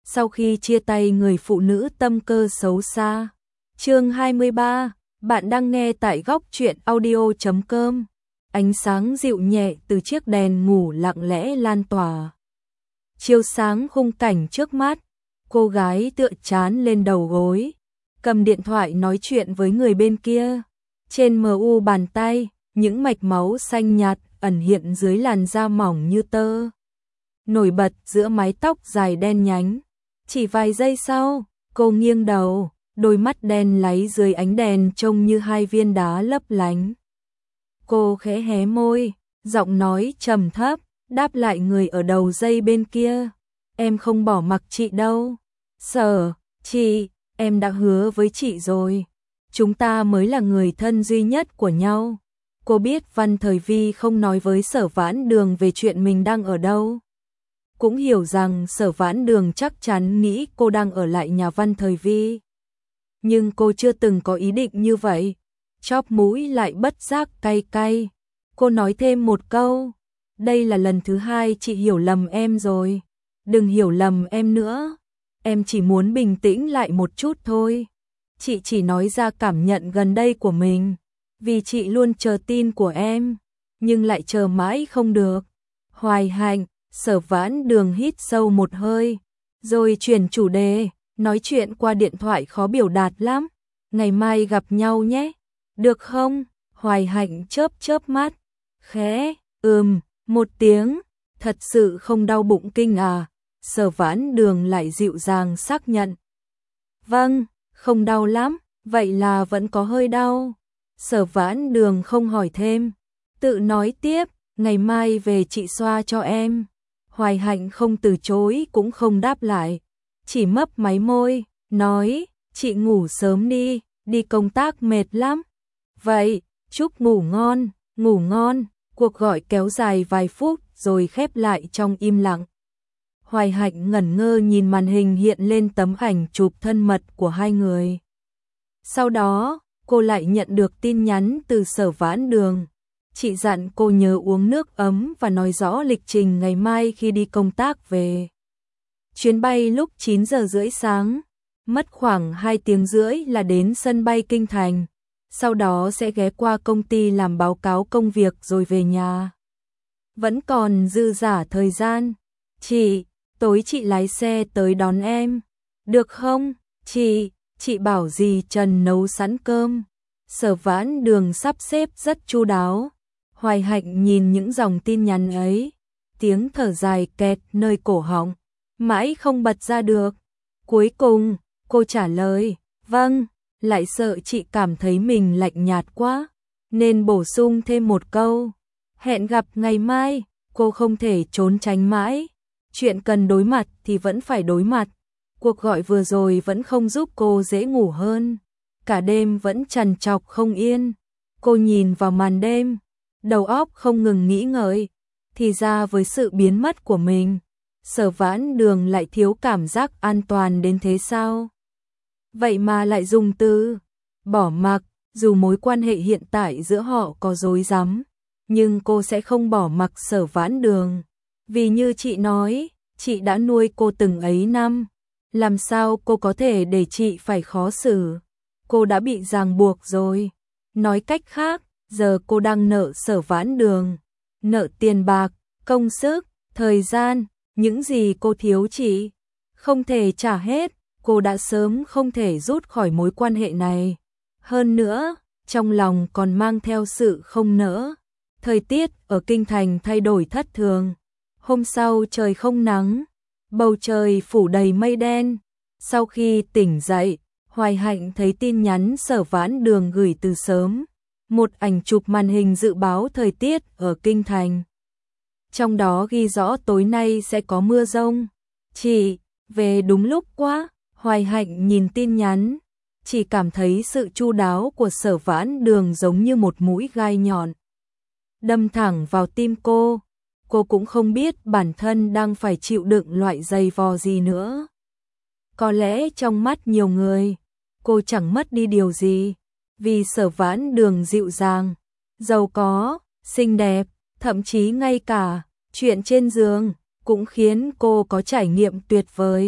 sau khi chia tay người phụ nữ tâm cơ xấu xa. Chương 23, bạn đang nghe tại góc truyện audio.com. Ánh sáng dịu nhẹ từ chiếc đèn ngủ lặng lẽ lan tỏa, chiếu sáng khung cảnh trước mắt. Cô gái tựa trán lên đầu gối, cầm điện thoại nói chuyện với người bên kia. Trên mu bàn tay, những mạch máu xanh nhạt ẩn hiện dưới làn da mỏng như tơ, nổi bật giữa mái tóc dài đen nhánh. Chỉ vài giây sau, cô nghiêng đầu, đôi mắt đen láy dưới ánh đèn trông như hai viên đá lấp lánh. Cô khẽ hé môi, giọng nói trầm thấp, đáp lại người ở đầu dây bên kia. Em không bỏ mặc chị đâu. Sở, chị, em đã hứa với chị rồi. Chúng ta mới là người thân duy nhất của nhau. Cô biết Văn Thời Vi không nói với Sở Vãn Đường về chuyện mình đang ở đâu. Cũng hiểu rằng Sở Vãn Đường chắc chắn nghĩ cô đang ở lại nhà Văn Thời Vi. Nhưng cô chưa từng có ý định như vậy. Chóp mũi lại bất giác cay cay. Cô nói thêm một câu. Đây là lần thứ hai chị hiểu lầm em rồi. Đừng hiểu lầm em nữa. Em chỉ muốn bình tĩnh lại một chút thôi. Chị chỉ nói ra cảm nhận gần đây của mình. Vì chị luôn chờ tin của em. Nhưng lại chờ mãi không được. Hoài Hạnh, Sở Vãn Đường hít sâu một hơi. Rồi chuyển chủ đề. Nói chuyện qua điện thoại khó biểu đạt lắm. Ngày mai gặp nhau nhé. Được không? Hoài Hạnh chớp chớp mắt. Khẽ, một tiếng. Thật sự không đau bụng kinh à? Sở Vãn Đường lại dịu dàng xác nhận. Vâng, không đau lắm, vậy là vẫn có hơi đau. Sở Vãn Đường không hỏi thêm, tự nói tiếp, ngày mai về chị xoa cho em. Hoài Hạnh không từ chối cũng không đáp lại, chỉ mấp máy môi, nói, chị ngủ sớm đi công tác mệt lắm. Vậy, chúc ngủ ngon, ngủ ngon. Cuộc gọi kéo dài vài phút rồi khép lại trong im lặng. Hoài Hạnh ngẩn ngơ nhìn màn hình hiện lên tấm ảnh chụp thân mật của hai người. Sau đó, cô lại nhận được tin nhắn từ Sở Vãn Đường. Chị dặn cô nhớ uống nước ấm và nói rõ lịch trình ngày mai khi đi công tác về. Chuyến bay lúc 9 giờ rưỡi sáng, mất khoảng 2 tiếng rưỡi là đến sân bay Kinh Thành. Sau đó sẽ ghé qua công ty làm báo cáo công việc rồi về nhà. Vẫn còn dư dả thời gian. Chị, tối chị lái xe tới đón em. Được không? Chị bảo dì Trần nấu sẵn cơm. Sở Vãn Đường sắp xếp rất chu đáo. Hoài Hạnh nhìn những dòng tin nhắn ấy. Tiếng thở dài kẹt nơi cổ họng. Mãi không bật ra được. Cuối cùng, cô trả lời, vâng. Lại sợ chị cảm thấy mình lạnh nhạt quá, nên bổ sung thêm một câu. Hẹn gặp ngày mai, cô không thể trốn tránh mãi. Chuyện cần đối mặt thì vẫn phải đối mặt. Cuộc gọi vừa rồi vẫn không giúp cô dễ ngủ hơn. Cả đêm vẫn trằn trọc không yên. Cô nhìn vào màn đêm, đầu óc không ngừng nghĩ ngợi. Thì ra với sự biến mất của mình, Sở Vãn Đường lại thiếu cảm giác an toàn đến thế sao? Vậy mà lại dùng từ bỏ mặc, dù mối quan hệ hiện tại giữa họ có rối rắm, nhưng cô sẽ không bỏ mặc Sở Vãn Đường. Vì như chị nói, chị đã nuôi cô từng ấy năm, làm sao cô có thể để chị phải khó xử? Cô đã bị ràng buộc rồi. Nói cách khác, giờ cô đang nợ Sở Vãn Đường, nợ tiền bạc, công sức, thời gian, những gì cô thiếu chị, không thể trả hết. Cô đã sớm không thể rút khỏi mối quan hệ này. Hơn nữa, trong lòng còn mang theo sự không nỡ. Thời tiết ở Kinh Thành thay đổi thất thường. Hôm sau trời không nắng, bầu trời phủ đầy mây đen. Sau khi tỉnh dậy, Hoài Hạnh thấy tin nhắn Sở Vãn Đường gửi từ sớm. Một ảnh chụp màn hình dự báo thời tiết ở Kinh Thành. Trong đó ghi rõ tối nay sẽ có mưa rông. Chị, về đúng lúc quá. Hoài Hạnh nhìn tin nhắn, chỉ cảm thấy sự chu đáo của Sở Vãn Đường giống như một mũi gai nhọn, đâm thẳng vào tim cô. Cô cũng không biết bản thân đang phải chịu đựng loại giày vò gì nữa. Có lẽ trong mắt nhiều người, cô chẳng mất đi điều gì, vì Sở Vãn Đường dịu dàng, giàu có, xinh đẹp, thậm chí ngay cả chuyện trên giường cũng khiến cô có trải nghiệm tuyệt vời.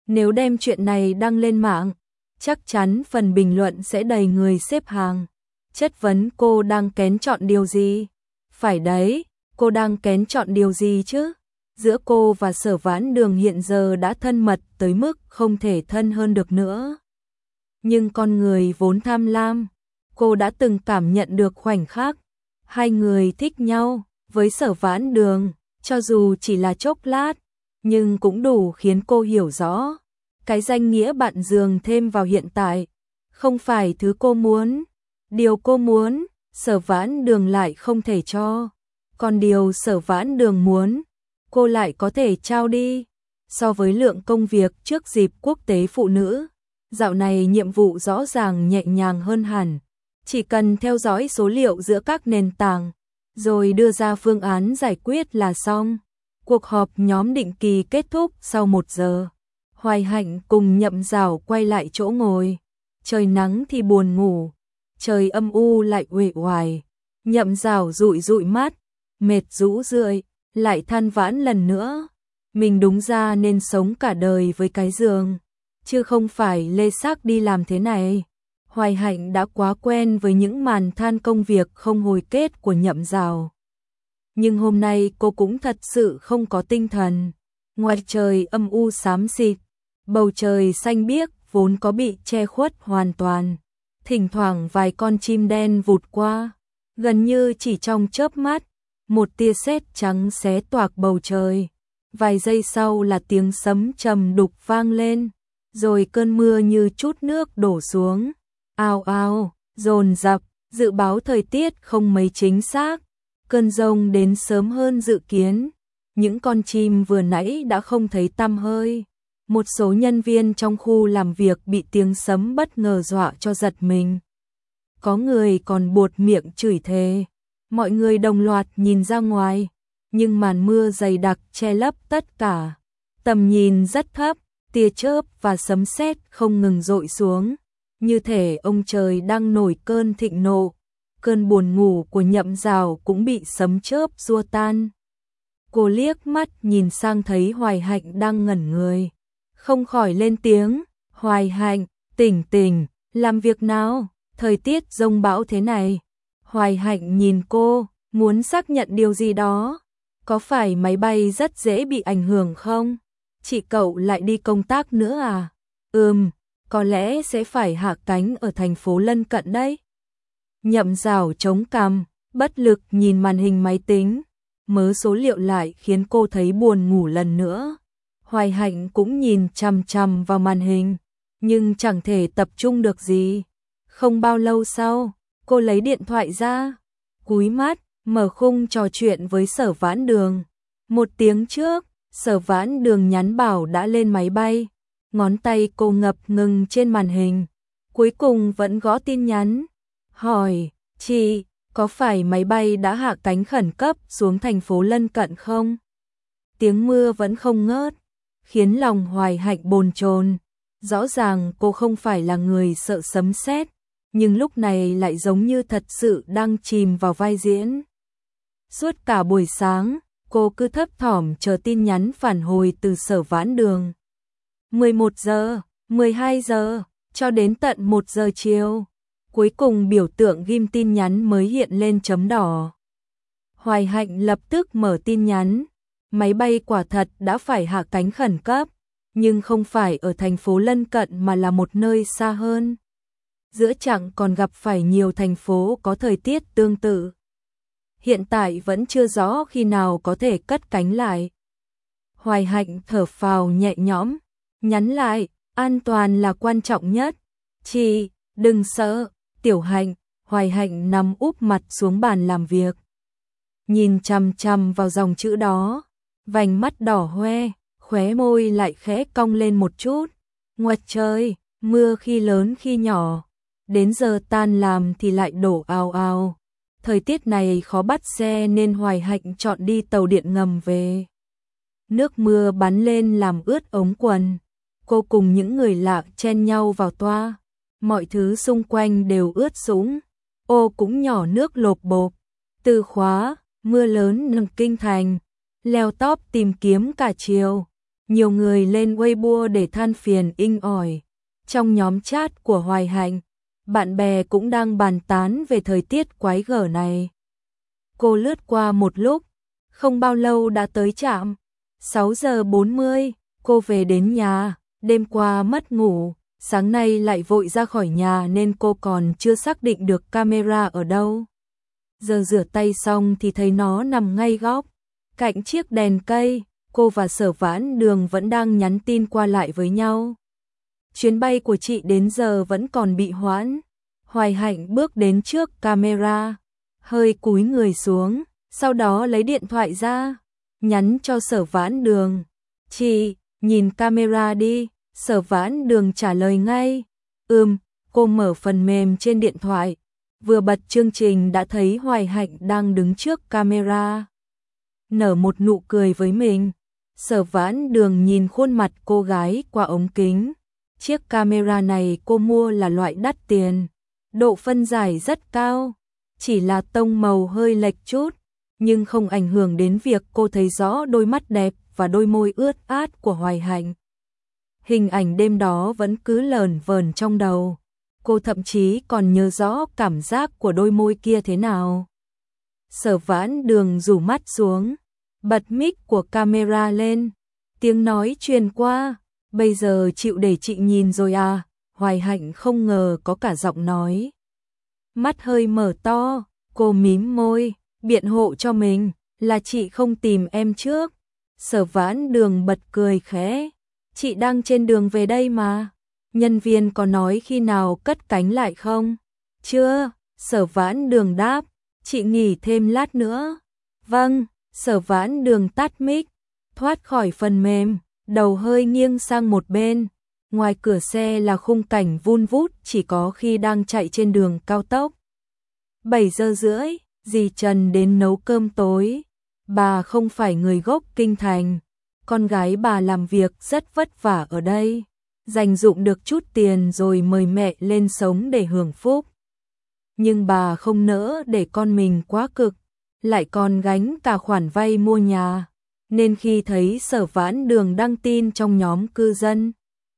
Nếu đem chuyện này đăng lên mạng, chắc chắn phần bình luận sẽ đầy người xếp hàng. Chất vấn cô đang kén chọn điều gì? Phải đấy, cô đang kén chọn điều gì chứ? Giữa cô và Sở Vãn Đường hiện giờ đã thân mật tới mức không thể thân hơn được nữa. Nhưng con người vốn tham lam, cô đã từng cảm nhận được khoảnh khắc hai người thích nhau. Với Sở Vãn Đường, cho dù chỉ là chốc lát, nhưng cũng đủ khiến cô hiểu rõ. Cái danh nghĩa bạn giường thêm vào hiện tại, không phải thứ cô muốn. Điều cô muốn, Sở Vãn Đường lại không thể cho. Còn điều Sở Vãn Đường muốn, cô lại có thể trao đi. So với lượng công việc trước dịp Quốc tế Phụ nữ, dạo này nhiệm vụ rõ ràng nhẹ nhàng hơn hẳn. Chỉ cần theo dõi số liệu giữa các nền tảng, rồi đưa ra phương án giải quyết là xong. Cuộc họp nhóm định kỳ kết thúc sau 1 giờ. Hoài Hạnh cùng Nhậm Dảo quay lại chỗ ngồi. Trời nắng thì buồn ngủ, trời âm u lại uể oải. Nhậm Dảo dụi dụi mắt, mệt rũ rượi, lại than vãn lần nữa. Mình đúng ra nên sống cả đời với cái giường, chứ không phải lê xác đi làm thế này. Hoài Hạnh đã quá quen với những màn than công việc không hồi kết của Nhậm Dảo. Nhưng hôm nay cô cũng thật sự không có tinh thần. Ngoài trời âm u xám xịt, bầu trời xanh biếc vốn có bị che khuất hoàn toàn. Thỉnh thoảng vài con chim đen vụt qua, gần như chỉ trong chớp mắt, một tia sét trắng xé toạc bầu trời. Vài giây sau là tiếng sấm trầm đục vang lên, rồi cơn mưa như chút nước đổ xuống. Ào ào, dồn dập, dự báo thời tiết không mấy chính xác. Cơn giông đến sớm hơn dự kiến. Những con chim vừa nãy đã không thấy tăm hơi. Một số nhân viên trong khu làm việc bị tiếng sấm bất ngờ dọa cho giật mình. Có người còn buột miệng chửi thề. Mọi người đồng loạt nhìn ra ngoài, nhưng màn mưa dày đặc che lấp tất cả. Tầm nhìn rất thấp, tia chớp và sấm sét không ngừng dội xuống, như thể ông trời đang nổi cơn thịnh nộ. Cơn buồn ngủ của Nhậm Dảo cũng bị sấm chớp xua tan. Cô liếc mắt nhìn sang thấy Hoài Hạnh đang ngẩn người, không khỏi lên tiếng. Hoài Hạnh, tỉnh tỉnh, làm việc nào, thời tiết giông bão thế này. Hoài Hạnh nhìn cô, muốn xác nhận điều gì đó. Có phải máy bay rất dễ bị ảnh hưởng không? Chị cậu lại đi công tác nữa à? Có lẽ sẽ phải hạ cánh ở thành phố lân cận đấy. Nhậm Dảo chống cằm, bất lực nhìn màn hình máy tính. Mớ số liệu lại khiến cô thấy buồn ngủ lần nữa. Hoài Hạnh cũng nhìn chằm chằm vào màn hình, nhưng chẳng thể tập trung được gì. Không bao lâu sau, cô lấy điện thoại ra, cúi mắt, mở khung trò chuyện với Sở Vãn Đường. 1 tiếng trước, Sở Vãn Đường nhắn bảo đã lên máy bay. Ngón tay cô ngập ngừng trên màn hình, cuối cùng vẫn gõ tin nhắn. Hỏi, chị, có phải máy bay đã hạ cánh khẩn cấp xuống thành phố lân cận không? Tiếng mưa vẫn không ngớt, khiến lòng Hoài Hạnh bồn chồn. Rõ ràng cô không phải là người sợ sấm sét, nhưng lúc này lại giống như thật sự đang chìm vào vai diễn. Suốt cả buổi sáng, cô cứ thấp thỏm chờ tin nhắn phản hồi từ Sở Vãn Đường. 11 giờ, 12 giờ, cho đến tận 1 giờ chiều. Cuối cùng biểu tượng ghim tin nhắn mới hiện lên chấm đỏ. Hoài Hạnh lập tức mở tin nhắn. Máy bay quả thật đã phải hạ cánh khẩn cấp, nhưng không phải ở thành phố lân cận mà là một nơi xa hơn. Giữa chặng còn gặp phải nhiều thành phố có thời tiết tương tự. Hiện tại vẫn chưa rõ khi nào có thể cất cánh lại. Hoài Hạnh thở phào nhẹ nhõm, nhắn lại, an toàn là quan trọng nhất. Chị, đừng sợ. Tiểu Hạnh. Hoài Hạnh nằm úp mặt xuống bàn làm việc, nhìn chằm chằm vào dòng chữ đó, vành mắt đỏ hoe, khóe môi lại khẽ cong lên một chút. Ngoài trời, mưa khi lớn khi nhỏ, đến giờ tan làm thì lại đổ ào ào. Thời tiết này khó bắt xe nên Hoài Hạnh chọn đi tàu điện ngầm về. Nước mưa bắn lên làm ướt ống quần. Cô cùng những người lạ chen nhau vào toa. Mọi thứ xung quanh đều ướt sũng. Ô cũng nhỏ nước lộp bộp. Từ khóa, mưa lớn nâng kinh thành. Leo tóp tìm kiếm cả chiều. Nhiều người lên Weibo để than phiền inh ỏi. Trong nhóm chat của Hoài Hạnh, bạn bè cũng đang bàn tán về thời tiết quái gở này. Cô lướt qua một lúc, không bao lâu đã tới trạm. 6 giờ 40, cô về đến nhà, đêm qua mất ngủ, sáng nay lại vội ra khỏi nhà nên cô còn chưa xác định được camera ở đâu. Giờ rửa tay xong thì thấy nó nằm ngay góc, cạnh chiếc đèn cây, cô và Sở Vãn Đường vẫn đang nhắn tin qua lại với nhau. Chuyến bay của chị đến giờ vẫn còn bị hoãn. Hoài Hạnh bước đến trước camera, hơi cúi người xuống, sau đó lấy điện thoại ra, nhắn cho Sở Vãn Đường. Chị, nhìn camera đi, Sở Vãn Đường trả lời ngay. Cô mở phần mềm trên điện thoại, vừa bật chương trình đã thấy Hoài Hạnh đang đứng trước camera. Nở một nụ cười với mình. Sở Vãn Đường nhìn khuôn mặt cô gái qua ống kính. Chiếc camera này cô mua là loại đắt tiền, độ phân giải rất cao, chỉ là tông màu hơi lệch chút, nhưng không ảnh hưởng đến việc cô thấy rõ đôi mắt đẹp và đôi môi ướt át của Hoài Hạnh. Hình ảnh đêm đó vẫn cứ lởn vởn trong đầu, cô thậm chí còn nhớ rõ cảm giác của đôi môi kia thế nào. Sở Vãn Đường rủ mắt xuống, bật mic của camera lên, tiếng nói truyền qua. Bây giờ chịu để chị nhìn rồi à? Hoài Hạnh không ngờ có cả giọng nói. Mắt hơi mở to, cô mím môi, biện hộ cho mình, là chị không tìm em trước. Sở Vãn Đường bật cười khẽ, chị đang trên đường về đây mà. Nhân viên có nói khi nào cất cánh lại không? Chưa, Sở Vãn Đường đáp, chị nghỉ thêm lát nữa. Vâng, Sở Vãn Đường tắt mic, thoát khỏi phần mềm. Đầu hơi nghiêng sang một bên, ngoài cửa xe là khung cảnh vun vút chỉ có khi đang chạy trên đường cao tốc. 7 giờ rưỡi, dì Trần đến nấu cơm tối. Bà không phải người gốc Kinh Thành, con gái bà làm việc rất vất vả ở đây, dành dụm được chút tiền rồi mời mẹ lên sống để hưởng phúc. Nhưng bà không nỡ để con mình quá cực, lại còn gánh cả khoản vay mua nhà. Nên khi thấy Sở Vãn Đường đăng tin trong nhóm cư dân,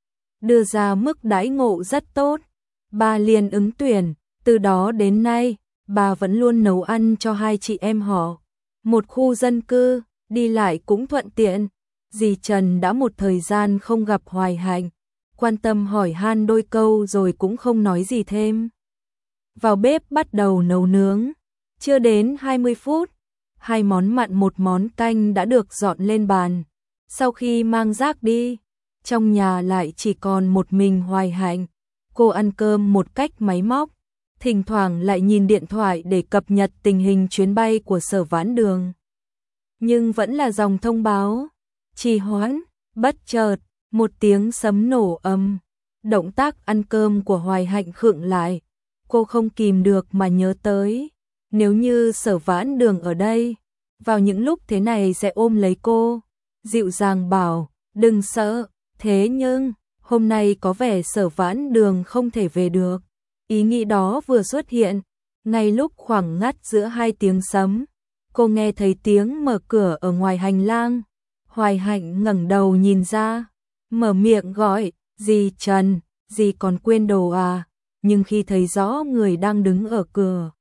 đưa ra mức đãi ngộ rất tốt, bà liền ứng tuyển. Từ đó đến nay, bà vẫn luôn nấu ăn cho hai chị em họ. Một khu dân cư, đi lại cũng thuận tiện. Dì Trần đã một thời gian không gặp Hoài Hạnh, quan tâm hỏi han đôi câu rồi cũng không nói gì thêm. Vào bếp bắt đầu nấu nướng, chưa đến 20 phút. 2 món mặn 1 món canh đã được dọn lên bàn. Sau khi mang rác đi, trong nhà lại chỉ còn một mình Hoài Hạnh. Cô ăn cơm một cách máy móc, thỉnh thoảng lại nhìn điện thoại để cập nhật tình hình chuyến bay của Sở Vãn Đường. Nhưng vẫn là dòng thông báo trì hoãn. Bất chợt, một tiếng sấm nổ ầm. Động tác ăn cơm của Hoài Hạnh khựng lại. Cô không kìm được mà nhớ tới. Nếu như Sở Vãn Đường ở đây, vào những lúc thế này sẽ ôm lấy cô, dịu dàng bảo, đừng sợ. Thế nhưng, hôm nay có vẻ Sở Vãn Đường không thể về được. Ý nghĩ đó vừa xuất hiện, ngay lúc khoảng ngắt giữa hai tiếng sấm, cô nghe thấy tiếng mở cửa ở ngoài hành lang. Hoài Hạnh ngẩng đầu nhìn ra, mở miệng gọi, dì Trần, dì còn quên đồ à? Nhưng khi thấy rõ người đang đứng ở cửa,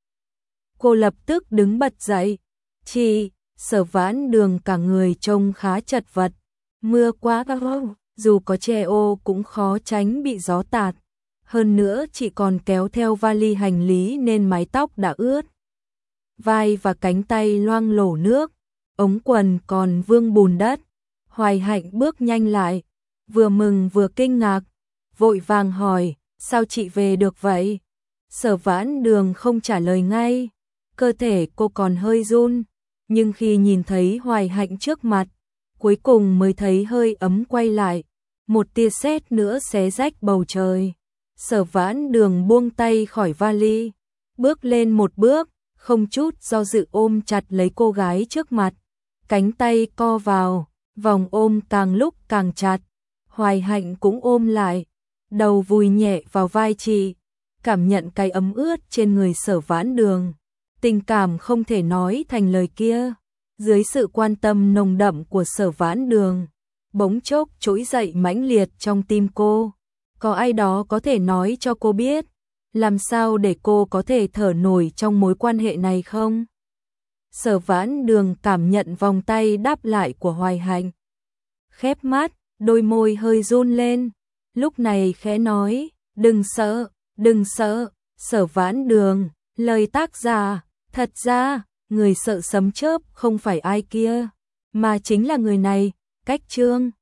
cô lập tức đứng bật dậy. Chị, Sở Vãn Đường cả người trông khá chật vật. Mưa quá cao, dù có che ô cũng khó tránh bị gió tạt. Hơn nữa chị còn kéo theo vali hành lý nên mái tóc đã ướt. Vai và cánh tay loang lổ nước, ống quần còn vương bùn đất. Hoài Hạnh bước nhanh lại, vừa mừng vừa kinh ngạc, vội vàng hỏi, sao chị về được vậy? Sở Vãn Đường không trả lời ngay, cơ thể cô còn hơi run, nhưng khi nhìn thấy Hoài Hạnh trước mặt, cuối cùng mới thấy hơi ấm quay lại, một tia sét nữa xé rách bầu trời. Sở Vãn Đường buông tay khỏi vali, bước lên một bước, không chút do dự ôm chặt lấy cô gái trước mặt, cánh tay co vào, vòng ôm càng lúc càng chặt. Hoài Hạnh cũng ôm lại, đầu vùi nhẹ vào vai chị, cảm nhận cái ấm ướt trên người Sở Vãn Đường. Tình cảm không thể nói thành lời kia, dưới sự quan tâm nồng đậm của Sở Vãn Đường, bỗng chốc trỗi dậy mãnh liệt trong tim cô. Có ai đó có thể nói cho cô biết, làm sao để cô có thể thở nổi trong mối quan hệ này không? Sở Vãn Đường cảm nhận vòng tay đáp lại của Hoài Hành. Khép mắt, đôi môi hơi run lên, lúc này khẽ nói, đừng sợ, Sở Vãn Đường, lời tác giả, thật ra, người sợ sấm chớp không phải ai kia, mà chính là người này, Cách Trương.